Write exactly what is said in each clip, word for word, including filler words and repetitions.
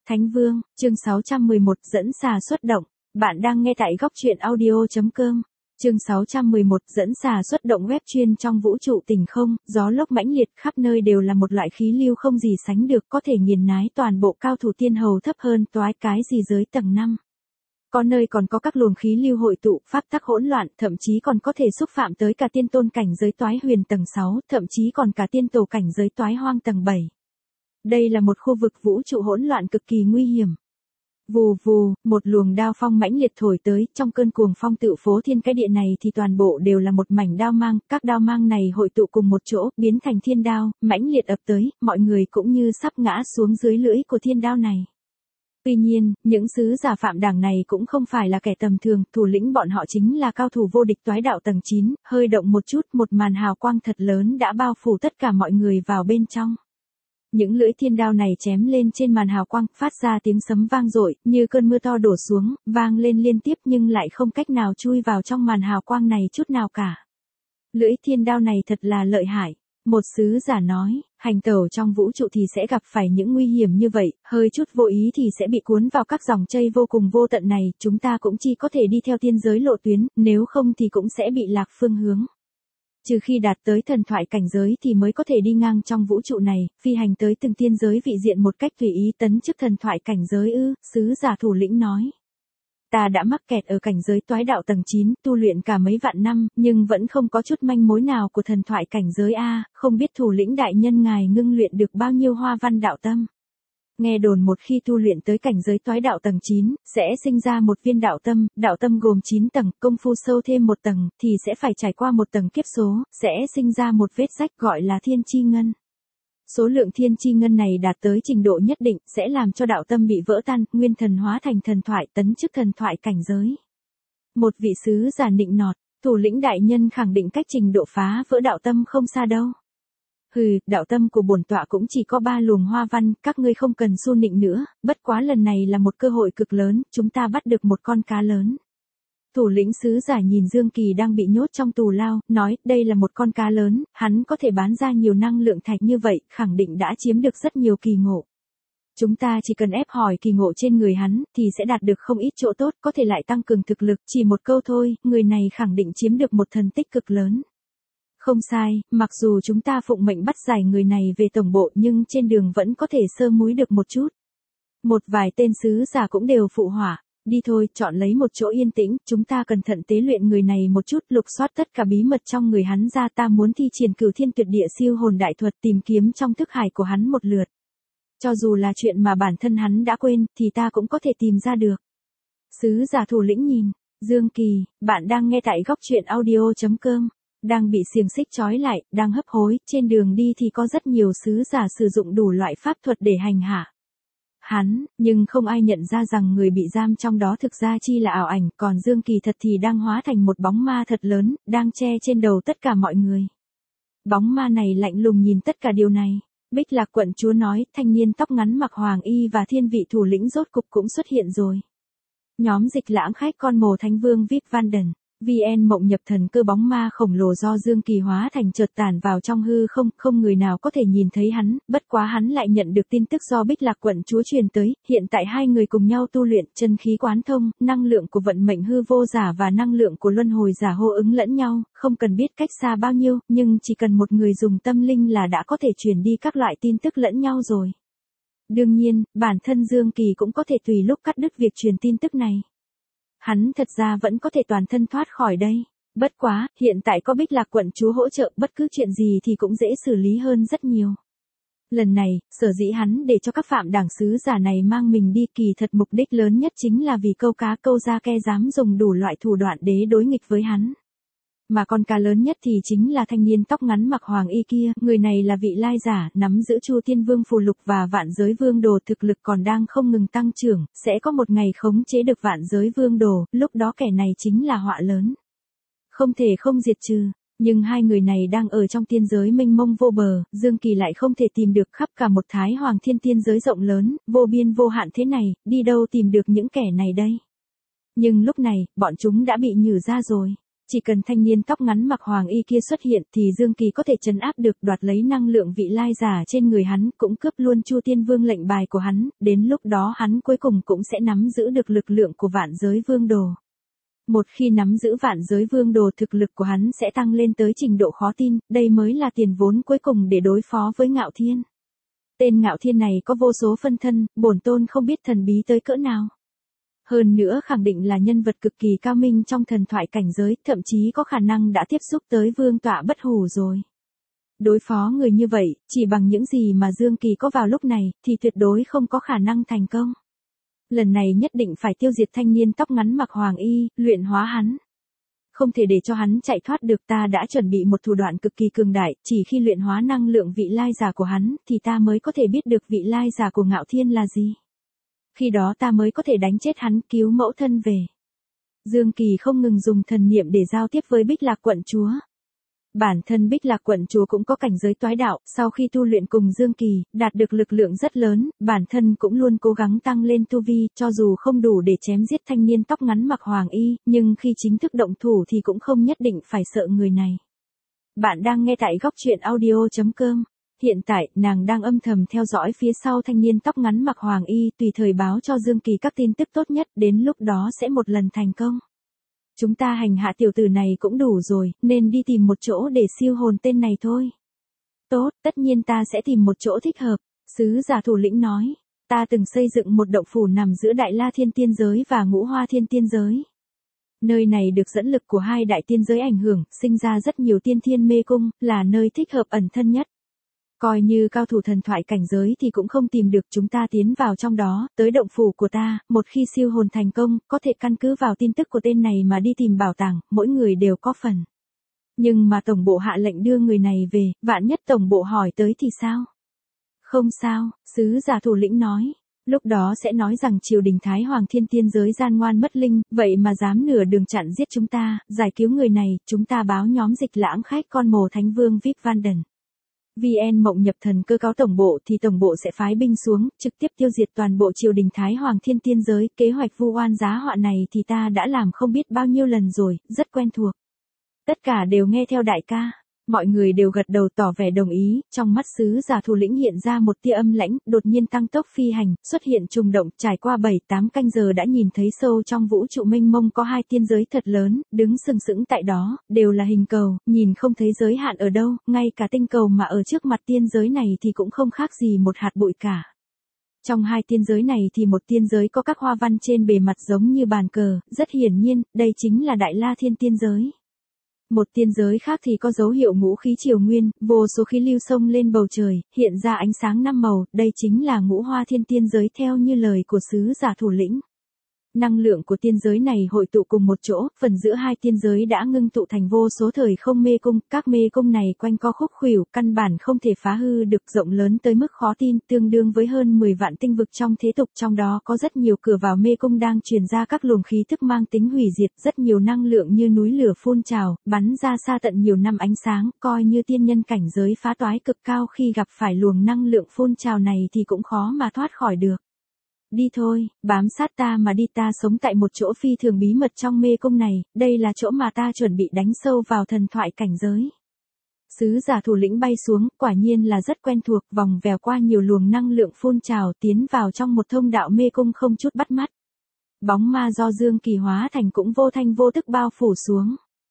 Thánh Vương, chương sáu trăm mười một dẫn xà xuất động. Bạn đang nghe tại góc truyện audio.com. Chương sáu trăm mười một dẫn xà xuất động web chuyên trong vũ trụ tình không, gió lốc mãnh liệt khắp nơi đều là một loại khí lưu không gì sánh được, có thể nghiền nái toàn bộ cao thủ tiên hầu thấp hơn toái cái gì giới tầng năm. Có nơi còn có các luồng khí lưu hội tụ, pháp tắc hỗn loạn, thậm chí còn có thể xúc phạm tới cả tiên tôn cảnh giới toái huyền tầng sáu, thậm chí còn cả tiên tổ cảnh giới toái hoang tầng bảy. Đây là một khu vực vũ trụ hỗn loạn cực kỳ nguy hiểm. Vù vù, một luồng đao phong mãnh liệt thổi tới, trong cơn cuồng phong tự phố thiên cái địa này thì toàn bộ đều là một mảnh đao mang, các đao mang này hội tụ cùng một chỗ, biến thành thiên đao, mãnh liệt ập tới, mọi người cũng như sắp ngã xuống dưới lưỡi của thiên đao này. Tuy nhiên, những sứ giả phạm đảng này cũng không phải là kẻ tầm thường, thủ lĩnh bọn họ chính là cao thủ vô địch toái đạo tầng chín, hơi động một chút, một màn hào quang thật lớn đã bao phủ tất cả mọi người vào bên trong. Những lưỡi thiên đao này chém lên trên màn hào quang, phát ra tiếng sấm vang dội, như cơn mưa to đổ xuống, vang lên liên tiếp nhưng lại không cách nào chui vào trong màn hào quang này chút nào cả. Lưỡi thiên đao này thật là lợi hại. Một sứ giả nói, hành tẩu trong vũ trụ thì sẽ gặp phải những nguy hiểm như vậy, hơi chút vô ý thì sẽ bị cuốn vào các dòng chảy vô cùng vô tận này, chúng ta cũng chỉ có thể đi theo tiên giới lộ tuyến, nếu không thì cũng sẽ bị lạc phương hướng. Trừ khi đạt tới thần thoại cảnh giới thì mới có thể đi ngang trong vũ trụ này, phi hành tới từng tiên giới vị diện một cách tùy ý tấn chức thần thoại cảnh giới ư, sứ giả thủ lĩnh nói. Ta đã mắc kẹt ở cảnh giới toái đạo tầng chín, tu luyện cả mấy vạn năm, nhưng vẫn không có chút manh mối nào của thần thoại cảnh giới A, không biết thủ lĩnh đại nhân ngài ngưng luyện được bao nhiêu hoa văn đạo tâm. Nghe đồn một khi tu luyện tới cảnh giới toái đạo tầng chín, sẽ sinh ra một viên đạo tâm, đạo tâm gồm chín tầng, công phu sâu thêm một tầng, thì sẽ phải trải qua một tầng kiếp số, sẽ sinh ra một vết rách gọi là thiên chi ngân. Số lượng thiên chi ngân này đạt tới trình độ nhất định, sẽ làm cho đạo tâm bị vỡ tan, nguyên thần hóa thành thần thoại, tấn chức thần thoại cảnh giới. Một vị sứ giả nịnh nọt, thủ lĩnh đại nhân khẳng định cách trình độ phá vỡ đạo tâm không xa đâu. Hừ, đạo tâm của bổn tọa cũng chỉ có ba luồng hoa văn, các ngươi không cần xu nịnh nữa, bất quá lần này là một cơ hội cực lớn, chúng ta bắt được một con cá lớn. Thủ lĩnh sứ giả nhìn Dương Kỳ đang bị nhốt trong tù lao, nói, đây là một con cá lớn, hắn có thể bán ra nhiều năng lượng thạch như vậy, khẳng định đã chiếm được rất nhiều kỳ ngộ. Chúng ta chỉ cần ép hỏi kỳ ngộ trên người hắn, thì sẽ đạt được không ít chỗ tốt, có thể lại tăng cường thực lực, chỉ một câu thôi, người này khẳng định chiếm được một thần tích cực lớn. Không sai, mặc dù chúng ta phụng mệnh bắt giải người này về tổng bộ nhưng trên đường vẫn có thể sơ múi được một chút. Một vài tên sứ giả cũng đều phụ họa. Đi thôi, chọn lấy một chỗ yên tĩnh, chúng ta cẩn thận tế luyện người này một chút, lục soát tất cả bí mật trong người hắn ra, ta muốn thi triển cửu thiên tuyệt địa siêu hồn đại thuật tìm kiếm trong thức hải của hắn một lượt. Cho dù là chuyện mà bản thân hắn đã quên, thì ta cũng có thể tìm ra được. Sứ giả thủ lĩnh nhìn, Dương Kỳ, bạn đang nghe tại góc truyện audio.com. Đang bị xiềng xích trói lại, đang hấp hối, trên đường đi thì có rất nhiều sứ giả sử dụng đủ loại pháp thuật để hành hạ hắn, nhưng không ai nhận ra rằng người bị giam trong đó thực ra chi là ảo ảnh, còn Dương Kỳ thật thì đang hóa thành một bóng ma thật lớn, đang che trên đầu tất cả mọi người. Bóng ma này lạnh lùng nhìn tất cả điều này. Bích Lạc quận chúa nói, thanh niên tóc ngắn mặc hoàng y và thiên vị thủ lĩnh rốt cục cũng xuất hiện rồi. Nhóm dịch lãng khách con mồ Thánh Vương Vip Vanden. vê en mộng nhập thần cơ bóng ma khổng lồ do Dương Kỳ hóa thành chợt tản vào trong hư không, không người nào có thể nhìn thấy hắn, bất quá hắn lại nhận được tin tức do Bích Lạc quận chúa truyền tới, hiện tại hai người cùng nhau tu luyện, chân khí quán thông, năng lượng của vận mệnh hư vô giả và năng lượng của luân hồi giả hô ứng lẫn nhau, không cần biết cách xa bao nhiêu, nhưng chỉ cần một người dùng tâm linh là đã có thể truyền đi các loại tin tức lẫn nhau rồi. Đương nhiên, bản thân Dương Kỳ cũng có thể tùy lúc cắt đứt việc truyền tin tức này. Hắn thật ra vẫn có thể toàn thân thoát khỏi đây. Bất quá, hiện tại có Bích Lạc quận chúa hỗ trợ, bất cứ chuyện gì thì cũng dễ xử lý hơn rất nhiều. Lần này, sở dĩ hắn để cho các phạm đảng sứ giả này mang mình đi, kỳ thật mục đích lớn nhất chính là vì câu cá câu da ke dám dùng đủ loại thủ đoạn để đối nghịch với hắn. Mà con cá lớn nhất thì chính là thanh niên tóc ngắn mặc hoàng y kia, người này là vị lai giả, nắm giữ Chu Tiên Vương phù lục và vạn giới vương đồ, thực lực còn đang không ngừng tăng trưởng, sẽ có một ngày khống chế được vạn giới vương đồ, lúc đó kẻ này chính là họa lớn. Không thể không diệt trừ, nhưng hai người này đang ở trong tiên giới mênh mông vô bờ, Dương Kỳ lại không thể tìm được khắp cả một Thái Hoàng Thiên tiên giới rộng lớn, vô biên vô hạn thế này, đi đâu tìm được những kẻ này đây. Nhưng lúc này, bọn chúng đã bị nhử ra rồi. Chỉ cần thanh niên tóc ngắn mặc hoàng y kia xuất hiện thì Dương Kỳ có thể trấn áp được, đoạt lấy năng lượng vị lai giả trên người hắn, cũng cướp luôn Chu Tiên Vương lệnh bài của hắn, đến lúc đó hắn cuối cùng cũng sẽ nắm giữ được lực lượng của Vạn Giới Vương Đồ. Một khi nắm giữ Vạn Giới Vương Đồ, thực lực của hắn sẽ tăng lên tới trình độ khó tin, đây mới là tiền vốn cuối cùng để đối phó với Ngạo Thiên. Tên Ngạo Thiên này có vô số phân thân, bổn tôn không biết thần bí tới cỡ nào. Hơn nữa khẳng định là nhân vật cực kỳ cao minh trong thần thoại cảnh giới, thậm chí có khả năng đã tiếp xúc tới vương tọa bất hủ rồi. Đối phó người như vậy, chỉ bằng những gì mà Dương Kỳ có vào lúc này, thì tuyệt đối không có khả năng thành công. Lần này nhất định phải tiêu diệt thanh niên tóc ngắn mặc hoàng y, luyện hóa hắn. Không thể để cho hắn chạy thoát được, ta đã chuẩn bị một thủ đoạn cực kỳ cường đại, chỉ khi luyện hóa năng lượng vị lai giả của hắn, thì ta mới có thể biết được vị lai giả của Ngạo Thiên là gì. Khi đó ta mới có thể đánh chết hắn, cứu mẫu thân về. Dương Kỳ không ngừng dùng thần niệm để giao tiếp với Bích Lạc quận chúa. Bản thân Bích Lạc quận chúa cũng có cảnh giới toái đạo, sau khi tu luyện cùng Dương Kỳ, đạt được lực lượng rất lớn, bản thân cũng luôn cố gắng tăng lên tu vi, cho dù không đủ để chém giết thanh niên tóc ngắn mặc hoàng y, nhưng khi chính thức động thủ thì cũng không nhất định phải sợ người này. Bạn đang nghe tại góc truyện audio chấm com. Hiện tại, nàng đang âm thầm theo dõi phía sau thanh niên tóc ngắn mặc hoàng y, tùy thời báo cho Dương Kỳ các tin tức tốt nhất, đến lúc đó sẽ một lần thành công. Chúng ta hành hạ tiểu tử này cũng đủ rồi, nên đi tìm một chỗ để siêu hồn tên này thôi. Tốt, tất nhiên ta sẽ tìm một chỗ thích hợp, sứ giả thủ lĩnh nói. Ta từng xây dựng một động phủ nằm giữa Đại La Thiên Tiên Giới và Ngũ Hoa Thiên Tiên Giới. Nơi này được dẫn lực của hai đại tiên giới ảnh hưởng, sinh ra rất nhiều tiên thiên mê cung, là nơi thích hợp ẩn thân nhất. Coi như cao thủ thần thoại cảnh giới thì cũng không tìm được, chúng ta tiến vào trong đó, tới động phủ của ta, một khi siêu hồn thành công, có thể căn cứ vào tin tức của tên này mà đi tìm bảo tàng, mỗi người đều có phần. Nhưng mà tổng bộ hạ lệnh đưa người này về, vạn nhất tổng bộ hỏi tới thì sao? Không sao, sứ giả thủ lĩnh nói. Lúc đó sẽ nói rằng triều đình Thái Hoàng Thiên Tiên Giới gian ngoan mất linh, vậy mà dám nửa đường chặn giết chúng ta, giải cứu người này, chúng ta báo nhóm dịch lãng khách con mồ Thánh Vương Vip Vanden. vê en Mộng Nhập Thần cơ cáo tổng bộ thì tổng bộ sẽ phái binh xuống, trực tiếp tiêu diệt toàn bộ triều đình Thái Hoàng Thiên Tiên Giới, kế hoạch vu oan giá họa này thì ta đã làm không biết bao nhiêu lần rồi, rất quen thuộc. Tất cả đều nghe theo đại ca. Mọi người đều gật đầu tỏ vẻ đồng ý, trong mắt sứ giả thủ lĩnh hiện ra một tia âm lãnh, đột nhiên tăng tốc phi hành, xuất hiện trùng động, trải qua bảy tám canh giờ đã nhìn thấy sâu trong vũ trụ mênh mông có hai tiên giới thật lớn, đứng sừng sững tại đó, đều là hình cầu, nhìn không thấy giới hạn ở đâu, ngay cả tinh cầu mà ở trước mặt tiên giới này thì cũng không khác gì một hạt bụi cả. Trong hai tiên giới này thì một tiên giới có các hoa văn trên bề mặt giống như bàn cờ, rất hiển nhiên, đây chính là Đại La Thiên Tiên Giới. Một tiên giới khác thì có dấu hiệu ngũ khí triều nguyên, vô số khí lưu xông lên bầu trời, hiện ra ánh sáng năm màu, đây chính là Ngũ Hoa Thiên Tiên Giới theo như lời của sứ giả thủ lĩnh. Năng lượng của tiên giới này hội tụ cùng một chỗ, phần giữa hai tiên giới đã ngưng tụ thành vô số thời không mê cung, các mê cung này quanh co khúc khuỷu, căn bản không thể phá hư được, rộng lớn tới mức khó tin, tương đương với hơn mười vạn tinh vực trong thế tục, trong đó có rất nhiều cửa vào mê cung đang truyền ra các luồng khí thức mang tính hủy diệt, rất nhiều năng lượng như núi lửa phun trào, bắn ra xa tận nhiều năm ánh sáng, coi như tiên nhân cảnh giới phá toái cực cao khi gặp phải luồng năng lượng phun trào này thì cũng khó mà thoát khỏi được. Đi thôi, bám sát ta mà đi, ta sống tại một chỗ phi thường bí mật trong mê cung này, đây là chỗ mà ta chuẩn bị đánh sâu vào thần thoại cảnh giới. Sứ giả thủ lĩnh bay xuống, quả nhiên là rất quen thuộc, vòng vèo qua nhiều luồng năng lượng phun trào tiến vào trong một thông đạo mê cung không chút bắt mắt. Bóng ma do Dương Kỳ hóa thành cũng vô thanh vô tức bao phủ xuống.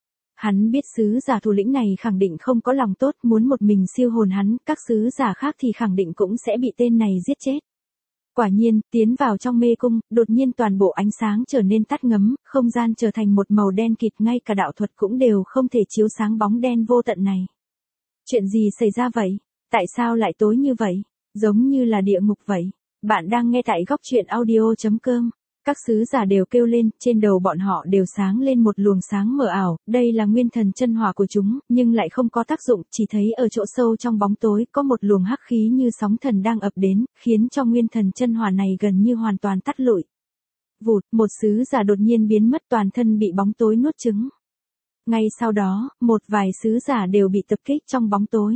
Hắn biết sứ giả thủ lĩnh này khẳng định không có lòng tốt, muốn một mình siêu hồn hắn, các sứ giả khác thì khẳng định cũng sẽ bị tên này giết chết. Quả nhiên, tiến vào trong mê cung, đột nhiên toàn bộ ánh sáng trở nên tắt ngấm, không gian trở thành một màu đen kịt, ngay cả đạo thuật cũng đều không thể chiếu sáng bóng đen vô tận này. Chuyện gì xảy ra vậy? Tại sao lại tối như vậy? Giống như là địa ngục vậy. Bạn đang nghe tại góc truyện audio chấm com. Các sứ giả đều kêu lên, trên đầu bọn họ đều sáng lên một luồng sáng mờ ảo, đây là nguyên thần chân hỏa của chúng, nhưng lại không có tác dụng, chỉ thấy ở chỗ sâu trong bóng tối có một luồng hắc khí như sóng thần đang ập đến, khiến cho nguyên thần chân hỏa này gần như hoàn toàn tắt lụi. Vụt, một sứ giả đột nhiên biến mất, toàn thân bị bóng tối nuốt chửng. Ngay sau đó, một vài sứ giả đều bị tập kích trong bóng tối.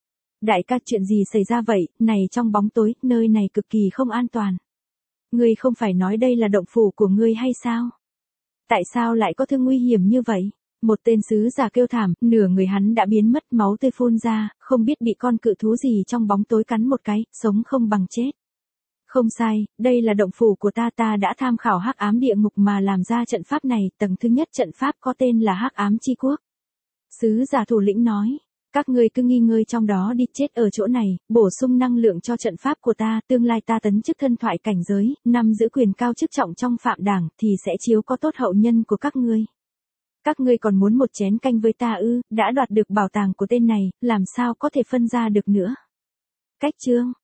Đại ca, chuyện gì xảy ra vậy, này trong bóng tối, nơi này cực kỳ không an toàn. Ngươi không phải nói đây là động phủ của ngươi hay sao? Tại sao lại có thứ nguy hiểm như vậy? Một tên sứ giả kêu thảm, nửa người hắn đã biến mất, máu tươi phun ra, không biết bị con cự thú gì trong bóng tối cắn một cái, sống không bằng chết. Không sai, đây là động phủ của ta, ta đã tham khảo hắc ám địa ngục mà làm ra trận pháp này, tầng thứ nhất trận pháp có tên là hắc ám chi quốc. Sứ giả thủ lĩnh nói, các ngươi cứ nghỉ ngơi trong đó đi, chết ở chỗ này, bổ sung năng lượng cho trận pháp của ta, tương lai ta tấn chức thân thoại cảnh giới, nắm giữ quyền cao chức trọng trong phạm đảng, thì sẽ chiếu có tốt hậu nhân của các ngươi. Các ngươi còn muốn một chén canh với ta ư? Đã đoạt được bảo tàng của tên này, làm sao có thể phân ra được nữa. Cách chương